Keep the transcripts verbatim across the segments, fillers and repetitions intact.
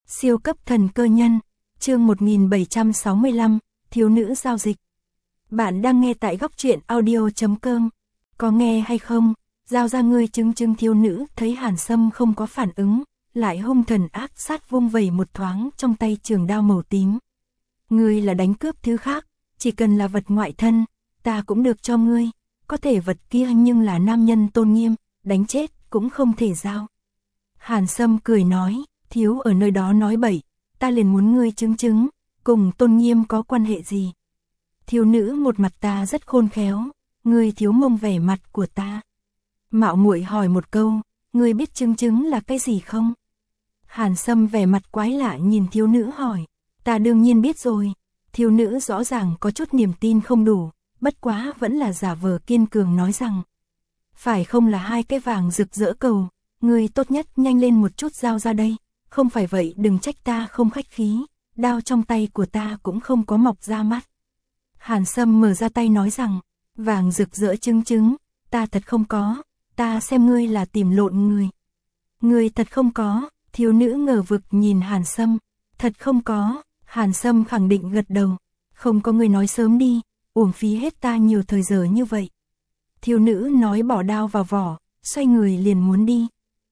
Siêu cấp thần cơ nhân, chương một nghìn bảy trăm sáu mươi lăm, thiếu nữ giao dịch. Bạn đang nghe tại góc truyện audio chấm com. Có nghe hay không? Giao ra ngươi chứng chứng. Thiếu nữ thấy Hàn Sâm không có phản ứng, lại hung thần ác sát vung vẩy một thoáng trong tay trường đao màu tím. Ngươi là đánh cướp thứ khác, chỉ cần là vật ngoại thân, ta cũng được cho ngươi. Có thể vật kia nhưng là nam nhân tôn nghiêm, đánh chết cũng không thể giao. Hàn Sâm cười nói, thiếu ở nơi đó nói bậy, ta liền muốn ngươi chứng chứng, cùng tôn nghiêm có quan hệ gì. Thiếu nữ một mặt ta rất khôn khéo, ngươi thiếu mông vẻ mặt của ta. Mạo muội hỏi một câu, ngươi biết chứng chứng là cái gì không? Hàn Sâm vẻ mặt quái lạ nhìn thiếu nữ hỏi, ta đương nhiên biết rồi. Thiếu nữ rõ ràng có chút niềm tin không đủ, bất quá vẫn là giả vờ kiên cường nói rằng, phải không là hai cái vàng rực rỡ cầu, ngươi tốt nhất nhanh lên một chút giao ra đây, không phải vậy đừng trách ta không khách khí, đao trong tay của ta cũng không có mọc ra mắt. Hàn Sâm mở ra tay nói rằng, vàng rực rỡ chứng chứng, ta thật không có, ta xem ngươi là tìm lộn người. Ngươi thật không có, thiếu nữ ngờ vực nhìn Hàn Sâm, thật không có, Hàn Sâm khẳng định gật đầu, không có ngươi nói sớm đi, uổng phí hết ta nhiều thời giờ như vậy. Thiếu nữ nói bỏ đao vào vỏ, xoay người liền muốn đi.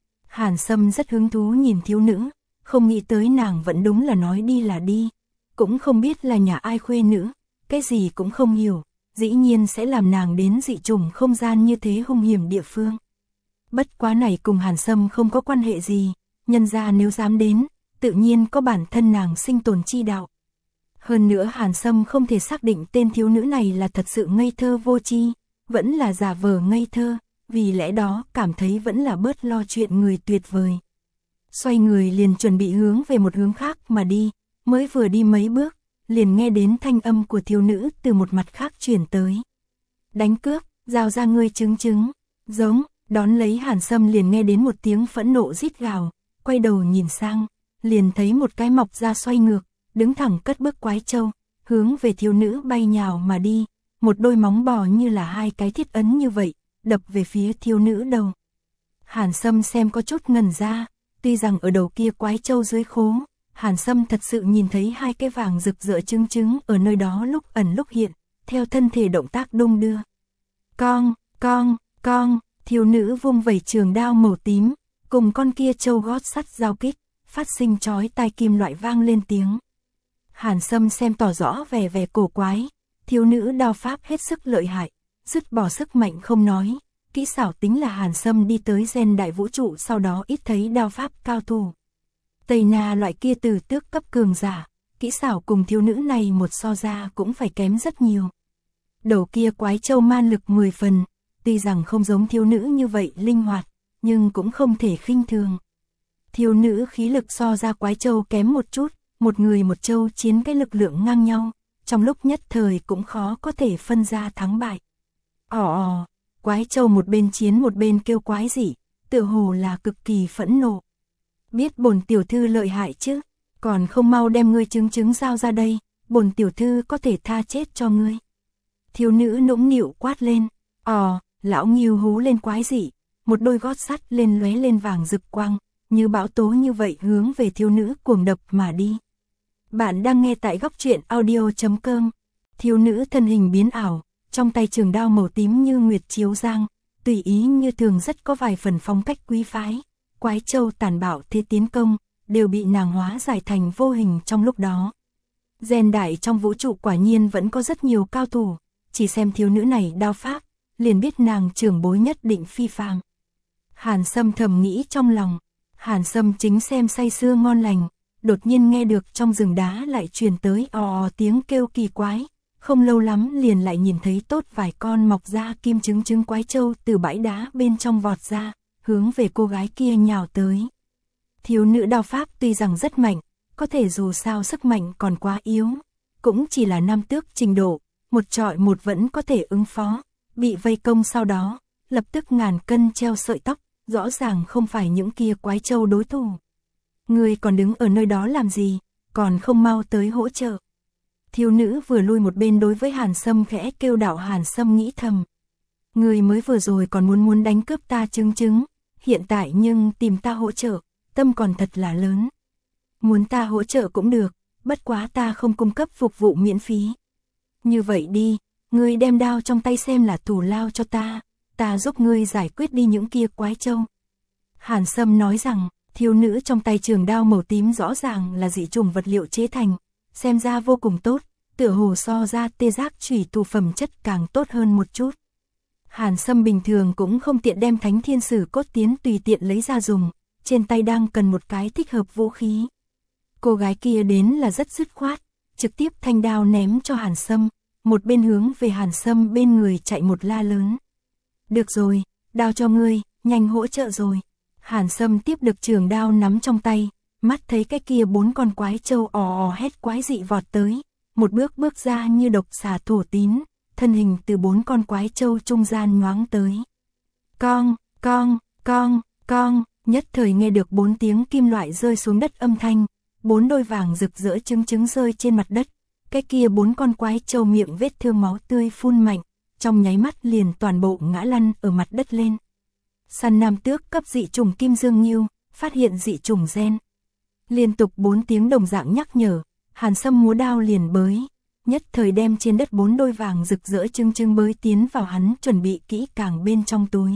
Hàn Sâm rất hứng thú nhìn thiếu nữ, không nghĩ tới nàng vẫn đúng là nói đi là đi, cũng không biết là nhà ai khuê nữ, cái gì cũng không hiểu, dĩ nhiên sẽ làm nàng đến dị chủng không gian như thế hung hiểm địa phương. Bất quá này cùng Hàn Sâm không có quan hệ gì, nhân ra nếu dám đến, tự nhiên có bản thân nàng sinh tồn chi đạo. Hơn nữa Hàn Sâm không thể xác định tên thiếu nữ này là thật sự ngây thơ vô tri, vẫn là giả vờ ngây thơ, vì lẽ đó cảm thấy vẫn là bớt lo chuyện người tuyệt vời. Xoay người liền chuẩn bị hướng về một hướng khác mà đi, mới vừa đi mấy bước, liền nghe đến thanh âm của thiếu nữ từ một mặt khác chuyển tới. Đánh cướp, giao ra ngươi chứng chứng, giống, đón lấy Hàn Sâm liền nghe đến một tiếng phẫn nộ rít gào, quay đầu nhìn sang, liền thấy một cái mọc ra xoay ngược, đứng thẳng cất bước quái trâu, hướng về thiếu nữ bay nhào mà đi, một đôi móng bò như là hai cái thiết ấn như vậy, đập về phía thiếu nữ đầu. Hàn Sâm xem có chút ngần ra, tuy rằng ở đầu kia quái trâu dưới khố, Hàn Sâm thật sự nhìn thấy hai cái vàng rực rỡ chứng chứng ở nơi đó lúc ẩn lúc hiện, theo thân thể động tác đung đưa. Cong, cong, cong, thiếu nữ vung vẩy trường đao màu tím, cùng con kia trâu gót sắt giao kích, phát sinh chói tai kim loại vang lên tiếng. Hàn Sâm xem tỏ rõ vẻ vẻ cổ quái, thiếu nữ đao pháp hết sức lợi hại, dứt bỏ sức mạnh không nói, kỹ xảo tính là Hàn Sâm đi tới gen đại vũ trụ sau đó ít thấy đao pháp cao thủ. Tây Na loại kia từ tước cấp cường giả, kỹ xảo cùng thiếu nữ này một so ra cũng phải kém rất nhiều. Đầu kia quái trâu man lực mười phần, tuy rằng không giống thiếu nữ như vậy linh hoạt, nhưng cũng không thể khinh thường. Thiếu nữ khí lực so ra quái trâu kém một chút, một người một trâu chiến cái lực lượng ngang nhau, trong lúc nhất thời cũng khó có thể phân ra thắng bại. Ò ò, quái trâu một bên chiến một bên kêu quái dị, tựa hồ là cực kỳ phẫn nộ. Biết bổn tiểu thư lợi hại chứ, còn không mau đem ngươi chứng chứng giao ra đây, bổn tiểu thư có thể tha chết cho ngươi. Thiếu nữ nũng nịu quát lên, ò, lão Nghiêu hú lên quái dị, một đôi gót sắt lên lóe lên vàng rực quang, như bão tố như vậy hướng về thiếu nữ cuồng đập mà đi. Bạn đang nghe tại góc truyện audio chấm com. Thiếu nữ thân hình biến ảo, trong tay trường đao màu tím như nguyệt chiếu giang, tùy ý như thường rất có vài phần phong cách quý phái. Quái trâu tàn bạo thế tiến công, đều bị nàng hóa giải thành vô hình trong lúc đó. Gen đại trong vũ trụ quả nhiên vẫn có rất nhiều cao thủ, chỉ xem thiếu nữ này đao pháp, liền biết nàng trưởng bối nhất định phi phàm. Hàn Sâm thầm nghĩ trong lòng, Hàn Sâm chính xem say sưa ngon lành, đột nhiên nghe được trong rừng đá lại truyền tới ò ò tiếng kêu kỳ quái, không lâu lắm liền lại nhìn thấy tốt vài con mọc ra kim trứng trứng quái trâu từ bãi đá bên trong vọt ra, hướng về cô gái kia nhào tới. Thiếu nữ đao pháp tuy rằng rất mạnh, có thể dù sao sức mạnh còn quá yếu, cũng chỉ là nam tước trình độ, một trọi một vẫn có thể ứng phó, bị vây công sau đó, lập tức ngàn cân treo sợi tóc, rõ ràng không phải những kia quái trâu đối thủ. Người còn đứng ở nơi đó làm gì, còn không mau tới hỗ trợ. Thiếu nữ vừa lui một bên đối với Hàn Sâm khẽ kêu đạo. Hàn Sâm nghĩ thầm, người mới vừa rồi còn muốn muốn đánh cướp ta chứng chứng, hiện tại nhưng tìm ta hỗ trợ, tâm còn thật là lớn. muốn ta hỗ trợ cũng được, bất quá ta không cung cấp phục vụ miễn phí. Như vậy đi, ngươi đem đao trong tay xem là thù lao cho ta, ta giúp ngươi giải quyết đi những kia quái trâu. Hàn Sâm nói rằng, thiếu nữ trong tay trường đao màu tím rõ ràng là dị chủng vật liệu chế thành, xem ra vô cùng tốt, tựa hồ so ra tê giác chủy thủ phẩm chất càng tốt hơn một chút. Hàn Sâm bình thường cũng không tiện đem thánh thiên sử cốt tiến tùy tiện lấy ra dùng, trên tay đang cần một cái thích hợp vũ khí. Cô gái kia đến là rất dứt khoát, trực tiếp thanh đao ném cho Hàn Sâm, một bên hướng về Hàn Sâm bên người chạy một la lớn. Được rồi, đao cho ngươi, nhanh hỗ trợ rồi. Hàn Sâm tiếp được trường đao nắm trong tay, mắt thấy cái kia bốn con quái trâu ò ò hét quái dị vọt tới, một bước bước ra như độc xà thổ tín, thân hình từ bốn con quái trâu trung gian nhoáng tới. Con, con, con, con, nhất thời nghe được bốn tiếng kim loại rơi xuống đất âm thanh, bốn đôi vàng rực rỡ trứng trứng rơi trên mặt đất, cái kia bốn con quái trâu miệng vết thương máu tươi phun mạnh, trong nháy mắt liền toàn bộ ngã lăn ở mặt đất lên. Săn nam tước cấp dị trùng kim dương nghiêu, phát hiện dị trùng gen. Liên tục bốn tiếng đồng dạng nhắc nhở, Hàn Sâm múa đao liền bới, nhất thời đem trên đất bốn đôi vàng rực rỡ trứng trứng bới tiến vào hắn chuẩn bị kỹ càng bên trong túi.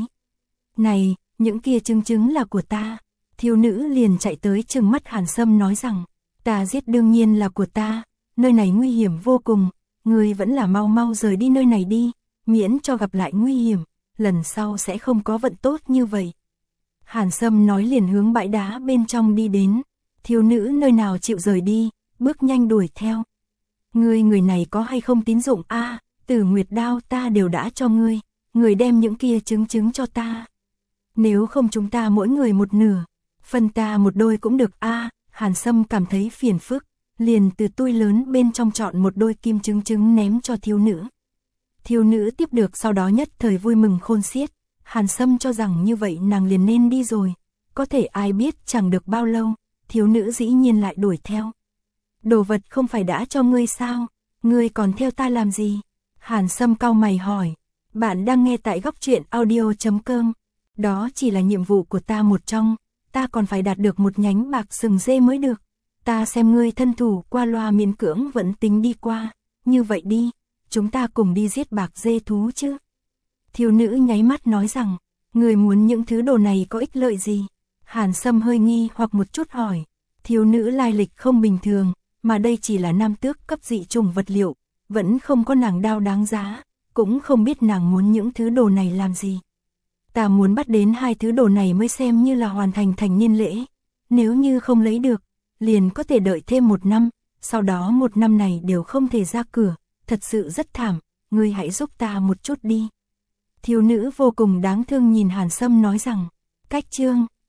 Này, những kia trứng trứng là của ta. Thiếu nữ liền chạy tới trừng mắt Hàn Sâm nói rằng, ta giết đương nhiên là của ta, nơi này nguy hiểm vô cùng, ngươi vẫn là mau mau rời đi nơi này đi, miễn cho gặp lại nguy hiểm, lần sau sẽ không có vận tốt như vậy. Hàn Sâm nói liền hướng bãi đá bên trong đi đến, thiếu nữ nơi nào chịu rời đi, bước nhanh đuổi theo. Ngươi người này có hay không tín dụng a? À, Tử Nguyệt đao ta đều đã cho ngươi, ngươi đem những kia trứng trứng cho ta. Nếu không chúng ta mỗi người một nửa, phân ta một đôi cũng được a. À, Hàn Sâm cảm thấy phiền phức, liền từ túi lớn bên trong chọn một đôi kim trứng trứng ném cho thiếu nữ. Thiếu nữ tiếp được sau đó nhất thời vui mừng khôn xiết, Hàn Sâm cho rằng như vậy nàng liền nên đi rồi, có thể ai biết chẳng được bao lâu, thiếu nữ dĩ nhiên lại đuổi theo. Đồ vật không phải đã cho ngươi sao, ngươi còn theo ta làm gì? Hàn Sâm cau mày hỏi, bạn đang nghe tại góc truyện audio chấm com, đó chỉ là nhiệm vụ của ta một trong, ta còn phải đạt được một nhánh bạc sừng dê mới được, ta xem ngươi thân thủ qua loa miễn cưỡng vẫn tính đi qua, như vậy đi, chúng ta cùng đi giết bạc dê thú chứ. Thiếu nữ nháy mắt nói rằng, người muốn những thứ đồ này có ích lợi gì? Hàn Sâm hơi nghi hoặc một chút hỏi, thiếu nữ lai lịch không bình thường, mà đây chỉ là nam tước cấp dị trùng vật liệu, vẫn không có nàng đao đáng giá, cũng không biết nàng muốn những thứ đồ này làm gì. Ta muốn bắt đến hai thứ đồ này mới xem như là hoàn thành thành niên lễ, nếu như không lấy được, liền có thể đợi thêm một năm, sau đó một năm này đều không thể ra cửa, thật sự rất thảm, ngươi hãy giúp ta một chút đi. Thiếu nữ vô cùng đáng thương nhìn Hàn Sâm nói rằng, cách chương.